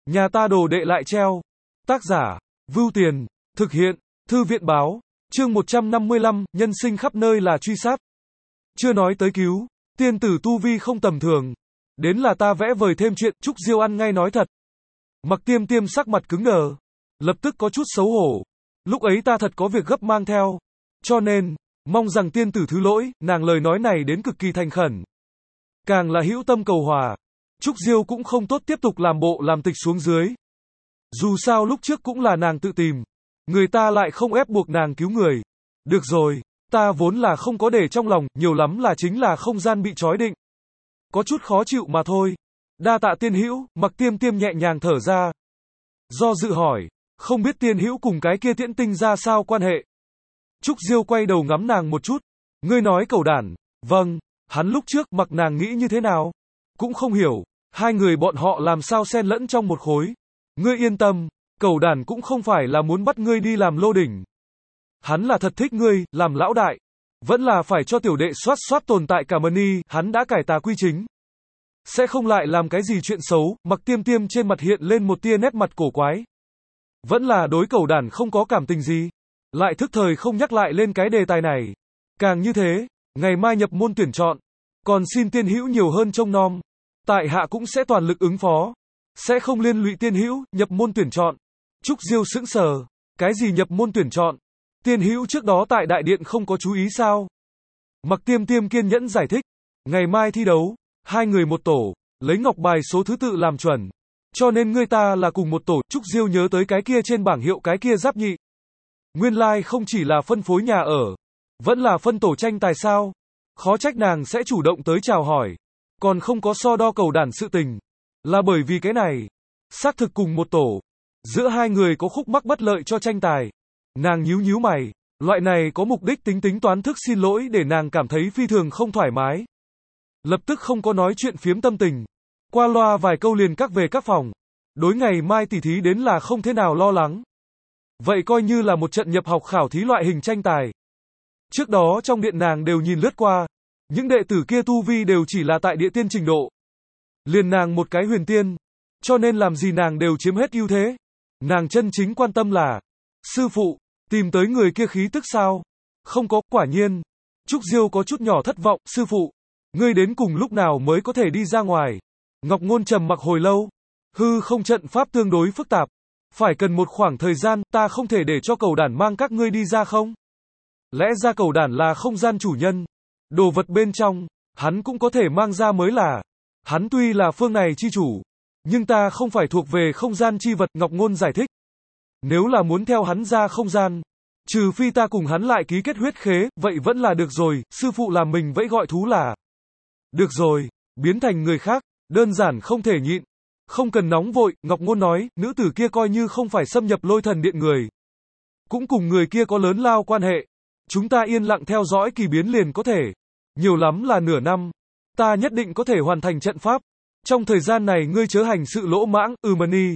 Nhà ta đồ đệ lại treo. Tác giả, Vưu Tiền, thực hiện, Thư viện báo, chương 155, nhân sinh khắp nơi là truy sát. Chưa nói tới cứu, tiên tử tu vi không tầm thường. Đến là ta vẽ vời thêm chuyện, Trúc Diêu ăn ngay nói thật. Mặc Tiêm Tiêm sắc mặt cứng đờ, lập tức có chút xấu hổ. Lúc ấy ta thật có việc gấp mang theo. Cho nên, mong rằng tiên tử thứ lỗi, nàng lời nói này đến cực kỳ thành khẩn. Càng là hữu tâm cầu hòa. Trúc Diêu cũng không tốt tiếp tục làm bộ làm tịch xuống dưới. Dù sao lúc trước cũng là nàng tự tìm. Người ta lại không ép buộc nàng cứu người. Được rồi, ta vốn là không có để trong lòng, nhiều lắm là chính là không gian bị trói định. Có chút khó chịu mà thôi. Đa tạ tiên hữu, Mặc Tiêm Tiêm nhẹ nhàng thở ra. Do dự hỏi, không biết tiên hữu cùng cái kia Tiễn Tinh ra sao quan hệ. Trúc Diêu quay đầu ngắm nàng một chút. Ngươi nói cẩu đản, vâng, hắn lúc trước mặc nàng nghĩ như thế nào? Cũng không hiểu, hai người bọn họ làm sao xen lẫn trong một khối. Ngươi yên tâm, cẩu đản cũng không phải là muốn bắt ngươi đi làm lô đỉnh. Hắn là thật thích ngươi, làm lão đại. Vẫn là phải cho tiểu đệ soát tồn tại cả money, hắn đã cải tà quy chính. Sẽ không lại làm cái gì chuyện xấu, Mặc Tiêm Tiêm trên mặt hiện lên một tia nét mặt cổ quái. Vẫn là đối cẩu đản không có cảm tình gì. Lại thức thời không nhắc lại lên cái đề tài này. Càng như thế, ngày mai nhập môn tuyển chọn. Còn xin tiên hữu nhiều hơn trông nom. Tại hạ cũng sẽ toàn lực ứng phó. Sẽ không liên lụy tiên hữu, nhập môn tuyển chọn. Trúc Diêu sững sờ. Cái gì nhập môn tuyển chọn? Tiên hữu trước đó tại đại điện không có chú ý sao? Mặc Tiêm Tiêm kiên nhẫn giải thích. Ngày mai thi đấu, hai người một tổ, lấy ngọc bài số thứ tự làm chuẩn. Cho nên ngươi ta là cùng một tổ. Trúc Diêu nhớ tới cái kia trên bảng hiệu cái kia giáp nhị. Nguyên lai không chỉ là phân phối nhà ở, vẫn là phân tổ tranh tài sao. Khó trách nàng sẽ chủ động tới chào hỏi. Còn không có so đo cẩu đản sự tình. Là bởi vì cái này. Xác thực cùng một tổ. Giữa hai người có khúc mắc bất lợi cho tranh tài. Nàng nhíu mày. Loại này có mục đích tính toán thức xin lỗi để nàng cảm thấy phi thường không thoải mái. Lập tức không có nói chuyện phiếm tâm tình. Qua loa vài câu liền về các phòng. Đối ngày mai tỉ thí đến là không thế nào lo lắng. Vậy coi như là một trận nhập học khảo thí loại hình tranh tài. Trước đó trong điện nàng đều nhìn lướt qua. Những đệ tử kia tu vi đều chỉ là tại địa tiên trình độ. Liền nàng một cái huyền tiên. Cho nên làm gì nàng đều chiếm hết ưu thế. Nàng chân chính quan tâm là sư phụ, tìm tới người kia khí tức sao? Không có, quả nhiên. Trúc Diêu có chút nhỏ thất vọng. Sư phụ, ngươi đến cùng lúc nào mới có thể đi ra ngoài? Ngọc Ngôn trầm mặc hồi lâu. Hư không trận pháp tương đối phức tạp. Phải cần một khoảng thời gian, ta không thể để cho cẩu đản mang các ngươi đi ra không? Lẽ ra cẩu đản là không gian chủ nhân. Đồ vật bên trong, hắn cũng có thể mang ra mới là. Hắn tuy là phương này chi chủ, nhưng ta không phải thuộc về không gian chi vật, Ngọc Ngôn giải thích. Nếu là muốn theo hắn ra không gian, trừ phi ta cùng hắn lại ký kết huyết khế, vậy vẫn là được rồi, sư phụ làm mình vẫy gọi thú là. Được rồi, biến thành người khác, đơn giản không thể nhịn. Không cần nóng vội, Ngọc Ngôn nói, nữ tử kia coi như không phải xâm nhập Lôi Thần Điện người. Cũng cùng người kia có lớn lao quan hệ. Chúng ta yên lặng theo dõi kỳ biến liền có thể. Nhiều lắm là nửa năm. Ta nhất định có thể hoàn thành trận pháp. Trong thời gian này ngươi chớ hành sự lỗ mãng, Mani.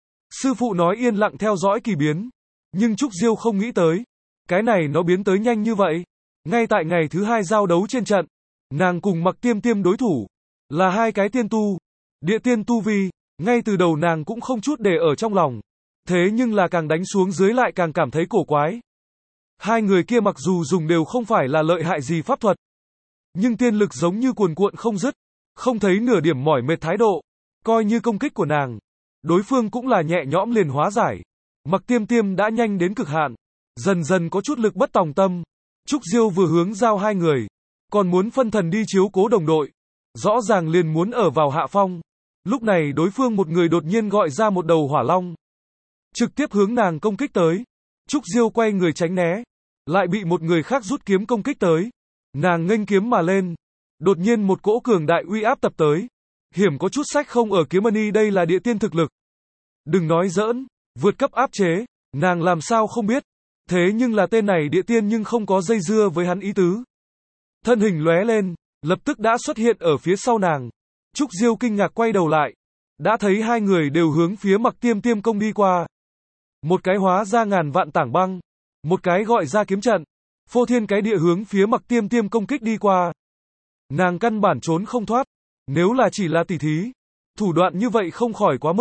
Sư phụ nói yên lặng theo dõi kỳ biến. Nhưng Trúc Diêu không nghĩ tới. Cái này nó biến tới nhanh như vậy. Ngay tại ngày thứ hai giao đấu trên trận. Nàng cùng Mặc Tiêm Tiêm đối thủ. Là hai cái tiên tu. Địa tiên tu vi. Ngay từ đầu nàng cũng không chút để ở trong lòng. Thế nhưng là càng đánh xuống dưới lại càng cảm thấy cổ quái. Hai người kia mặc dù dùng đều không phải là lợi hại gì pháp thuật. Nhưng tiên lực giống như cuồn cuộn không dứt. Không thấy nửa điểm mỏi mệt thái độ. Coi như công kích của nàng. Đối phương cũng là nhẹ nhõm liền hóa giải. Mặc Tiêm Tiêm đã nhanh đến cực hạn. Dần dần có chút lực bất tòng tâm. Trúc Diêu vừa hướng giao hai người. Còn muốn phân thần đi chiếu cố đồng đội. Rõ ràng liền muốn ở vào hạ phong. Lúc này đối phương một người đột nhiên gọi ra một đầu hỏa long. Trực tiếp hướng nàng công kích tới. Trúc Diêu quay người tránh né. Lại bị một người khác rút kiếm công kích tới. Nàng nghênh kiếm mà lên. Đột nhiên một cỗ cường đại uy áp tập tới. Hiểm có chút sách không ở kiếm money, đây là địa tiên thực lực. Đừng nói giỡn, vượt cấp áp chế. Nàng làm sao không biết. Thế nhưng là tên này địa tiên nhưng không có dây dưa với hắn ý tứ. Thân hình lóe lên. Lập tức đã xuất hiện ở phía sau nàng. Trúc Diêu kinh ngạc quay đầu lại. Đã thấy hai người đều hướng phía Mặc Tiêm Tiêm công đi qua. Một cái hóa ra ngàn vạn tảng băng. Một cái gọi ra kiếm trận. Phô thiên cái địa hướng phía Mặc Tiêm Tiêm công kích đi qua. Nàng căn bản trốn không thoát. Nếu là chỉ là tỉ thí. Thủ đoạn như vậy không khỏi quá mức.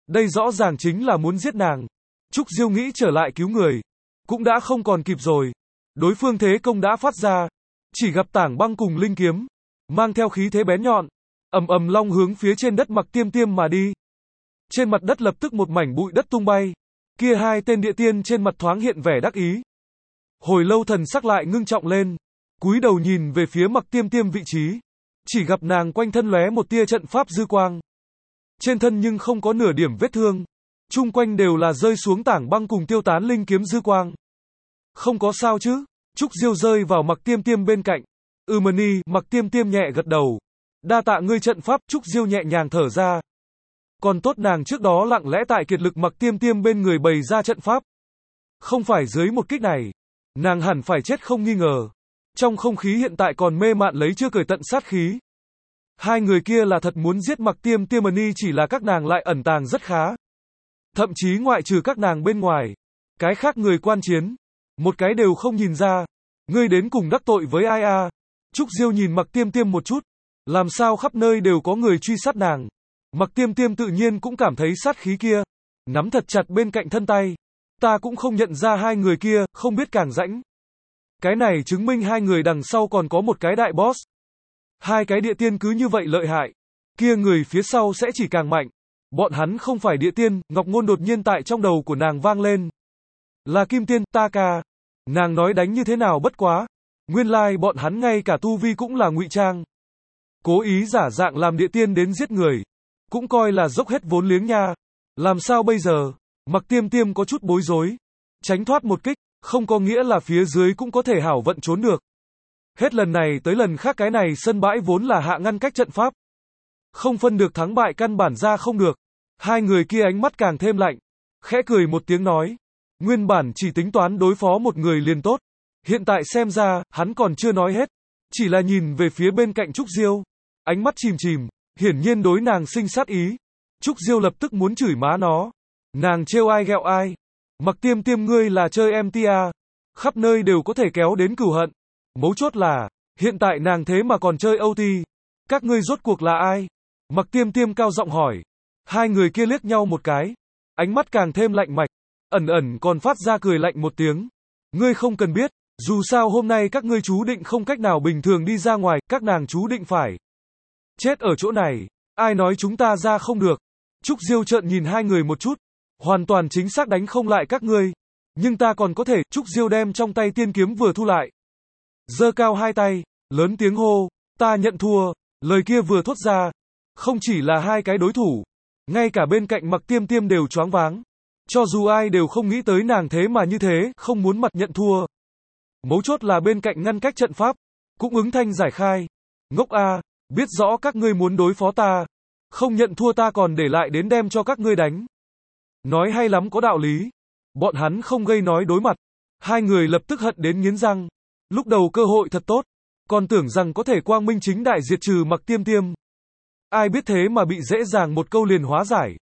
Đây rõ ràng chính là muốn giết nàng. Trúc Diêu nghĩ trở lại cứu người. Cũng đã không còn kịp rồi. Đối phương thế công đã phát ra. Chỉ gặp Tảng Băng cùng linh kiếm. Mang theo khí thế bén nhọn. Ầm ầm long hướng phía trên đất Mặc Tiêm Tiêm mà đi. Trên mặt đất lập tức một mảnh bụi đất tung bay. Kia hai tên địa tiên trên mặt thoáng hiện vẻ đắc ý. Hồi lâu thần sắc lại ngưng trọng lên. Cúi đầu nhìn về phía Mặc Tiêm Tiêm vị trí. Chỉ gặp nàng quanh thân lóe một tia trận pháp dư quang. Trên thân nhưng không có nửa điểm vết thương. Chung quanh đều là rơi xuống Tảng Băng cùng tiêu tán linh kiếm dư quang. Không có sao chứ? Trúc Diêu rơi vào Mặc Tiêm Tiêm bên cạnh. Mani, Mặc Tiêm Tiêm nhẹ gật đầu. Đa tạ ngươi trận pháp, Trúc Diêu nhẹ nhàng thở ra. Còn tốt nàng trước đó lặng lẽ tại kiệt lực Mặc Tiêm Tiêm bên người bày ra trận pháp. Không phải dưới một kích này, nàng hẳn phải chết không nghi ngờ. Trong không khí hiện tại còn mê mạn lấy chưa cởi tận sát khí. Hai người kia là thật muốn giết Mặc Tiêm Tiêm Mani, chỉ là các nàng lại ẩn tàng rất khá. Thậm chí ngoại trừ các nàng bên ngoài, cái khác người quan chiến, một cái đều không nhìn ra. Ngươi đến cùng đắc tội với ai à? Trúc Diêu nhìn Mặc Tiêm Tiêm một chút. Làm sao khắp nơi đều có người truy sát nàng? Mặc Tiêm Tiêm tự nhiên cũng cảm thấy sát khí kia. Nắm thật chặt bên cạnh thân tay. Ta cũng không nhận ra hai người kia, không biết càng rãnh. Cái này chứng minh hai người đằng sau còn có một cái đại boss. Hai cái địa tiên cứ như vậy lợi hại. Kia người phía sau sẽ chỉ càng mạnh. Bọn hắn không phải địa tiên, Ngọc Ngôn đột nhiên tại trong đầu của nàng vang lên. Là Kim Tiên, ta ca. Nàng nói đánh như thế nào bất quá. Nguyên lai bọn hắn ngay cả tu vi cũng là ngụy trang. Cố ý giả dạng làm địa tiên đến giết người. Cũng coi là dốc hết vốn liếng nha. Làm sao bây giờ? Mặc Tiêm Tiêm có chút bối rối. Tránh thoát một kích, không có nghĩa là phía dưới cũng có thể hảo vận trốn được. Hết lần này tới lần khác cái này sân bãi vốn là hạ ngăn cách trận pháp. Không phân được thắng bại căn bản ra không được. Hai người kia ánh mắt càng thêm lạnh. Khẽ cười một tiếng nói. Nguyên bản chỉ tính toán đối phó một người liền tốt. Hiện tại xem ra, hắn còn chưa nói hết. Chỉ là nhìn về phía bên cạnh Trúc Diêu. Ánh mắt chìm chìm, hiển nhiên đối nàng sinh sát ý. Trúc Diêu lập tức muốn chửi má nó. Nàng trêu ai ghẹo ai. Mặc Tiêm Tiêm ngươi là chơi MTA. Khắp nơi đều có thể kéo đến cửu hận. Mấu chốt là, hiện tại nàng thế mà còn chơi OT. Các ngươi rốt cuộc là ai? Mặc Tiêm Tiêm cao giọng hỏi. Hai người kia liếc nhau một cái. Ánh mắt càng thêm lạnh mạch. Ẩn ẩn còn phát ra cười lạnh một tiếng. Ngươi không cần biết. Dù sao hôm nay các ngươi chú định không cách nào bình thường đi ra ngoài. Các nàng chú định phải chết ở chỗ này. Ai nói chúng ta ra không được. Trúc Diêu trợn nhìn hai người một chút. Hoàn toàn chính xác đánh không lại các ngươi. Nhưng ta còn có thể. Trúc Diêu đem trong tay tiên kiếm vừa thu lại. Giơ cao hai tay. Lớn tiếng hô. Ta nhận thua. Lời kia vừa thốt ra. Không chỉ là hai cái đối thủ. Ngay cả bên cạnh Mặc Tiêm Tiêm đều choáng váng. Cho dù ai đều không nghĩ tới nàng thế mà như thế, không muốn mặt nhận thua. Mấu chốt là bên cạnh ngăn cách trận pháp. Cũng ứng thanh giải khai. Ngốc a, biết rõ các ngươi muốn đối phó ta. Không nhận thua ta còn để lại đến đem cho các ngươi đánh. Nói hay lắm có đạo lý. Bọn hắn không gây nói đối mặt. Hai người lập tức hận đến nghiến răng. Lúc đầu cơ hội thật tốt. Còn tưởng rằng có thể quang minh chính đại diệt trừ Mặc Tiêm Tiêm. Ai biết thế mà bị dễ dàng một câu liền hóa giải.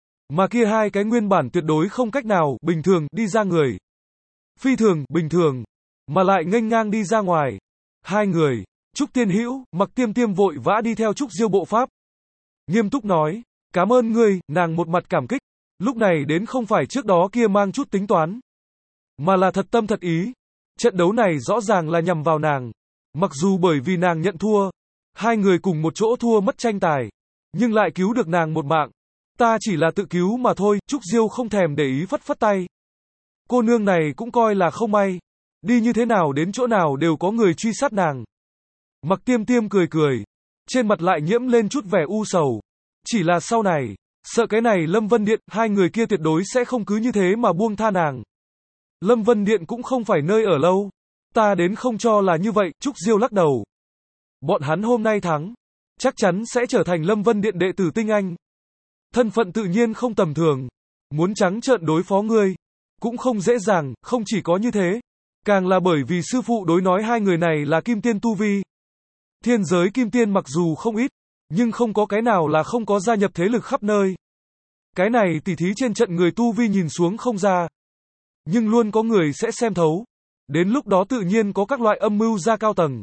Mà kia hai cái nguyên bản tuyệt đối không cách nào bình thường đi ra người. Phi thường, bình thường. Mà lại nghênh ngang đi ra ngoài. Hai người, Trúc Tiên Hữu, Mặc Tiêm Tiêm vội vã đi theo Trúc Diêu bộ pháp. Nghiêm túc nói, cảm ơn ngươi, nàng một mặt cảm kích. Lúc này đến không phải trước đó kia mang chút tính toán. Mà là thật tâm thật ý. Trận đấu này rõ ràng là nhằm vào nàng. Mặc dù bởi vì nàng nhận thua. Hai người cùng một chỗ thua mất tranh tài. Nhưng lại cứu được nàng một mạng. Ta chỉ là tự cứu mà thôi. Trúc Diêu không thèm để ý phất phất tay. Cô nương này cũng coi là không may. Đi như thế nào đến chỗ nào đều có người truy sát nàng. Mặc Tiêm Tiêm cười cười. Trên mặt lại nhiễm lên chút vẻ u sầu. Chỉ là sau này, sợ cái này Lâm Vân Điện, hai người kia tuyệt đối sẽ không cứ như thế mà buông tha nàng. Lâm Vân Điện cũng không phải nơi ở lâu. Ta đến không cho là như vậy. Trúc Diêu lắc đầu. Bọn hắn hôm nay thắng. Chắc chắn sẽ trở thành Lâm Vân Điện đệ tử tinh anh. Thân phận tự nhiên không tầm thường. Muốn trắng trợn đối phó ngươi. Cũng không dễ dàng, không chỉ có như thế. Càng là bởi vì sư phụ đối nói hai người này là kim tiên tu vi. Thiên giới kim tiên mặc dù không ít. Nhưng không có cái nào là không có gia nhập thế lực khắp nơi. Cái này tỉ thí trên trận người tu vi nhìn xuống không ra. Nhưng luôn có người sẽ xem thấu. Đến lúc đó tự nhiên có các loại âm mưu ra cao tầng.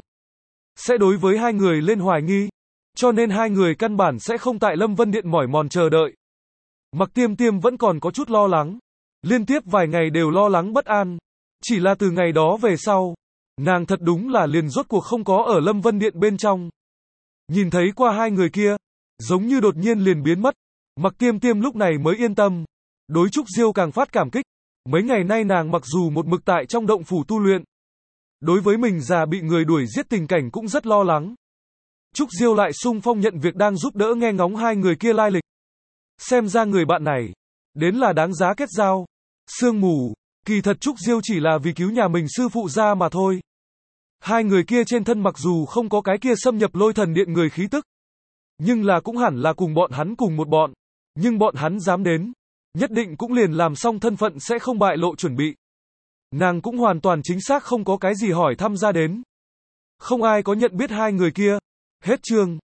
Sẽ đối với hai người lên hoài nghi. Cho nên hai người căn bản sẽ không tại Lâm Vân Điện mỏi mòn chờ đợi. Mặc Tiêm Tiêm vẫn còn có chút lo lắng. Liên tiếp vài ngày đều lo lắng bất an. Chỉ là từ ngày đó về sau, nàng thật đúng là liền rốt cuộc không có ở Lâm Vân Điện bên trong. Nhìn thấy qua hai người kia, giống như đột nhiên liền biến mất. Mặc Tiêm Tiêm lúc này mới yên tâm. Đối Trúc Diêu càng phát cảm kích. Mấy ngày nay nàng mặc dù một mực tại trong động phủ tu luyện, đối với mình già bị người đuổi giết tình cảnh cũng rất lo lắng. Trúc Diêu lại xung phong nhận việc đang giúp đỡ nghe ngóng hai người kia lai lịch. Xem ra người bạn này, đến là đáng giá kết giao. Sương mù, kỳ thật Trúc Diêu chỉ là vì cứu nhà mình sư phụ ra mà thôi. Hai người kia trên thân mặc dù không có cái kia xâm nhập Lôi Thần Điện người khí tức, nhưng là cũng hẳn là cùng bọn hắn cùng một bọn. Nhưng bọn hắn dám đến, nhất định cũng liền làm xong thân phận sẽ không bại lộ chuẩn bị. Nàng cũng hoàn toàn chính xác không có cái gì hỏi thăm ra đến. Không ai có nhận biết hai người kia. Hết chương.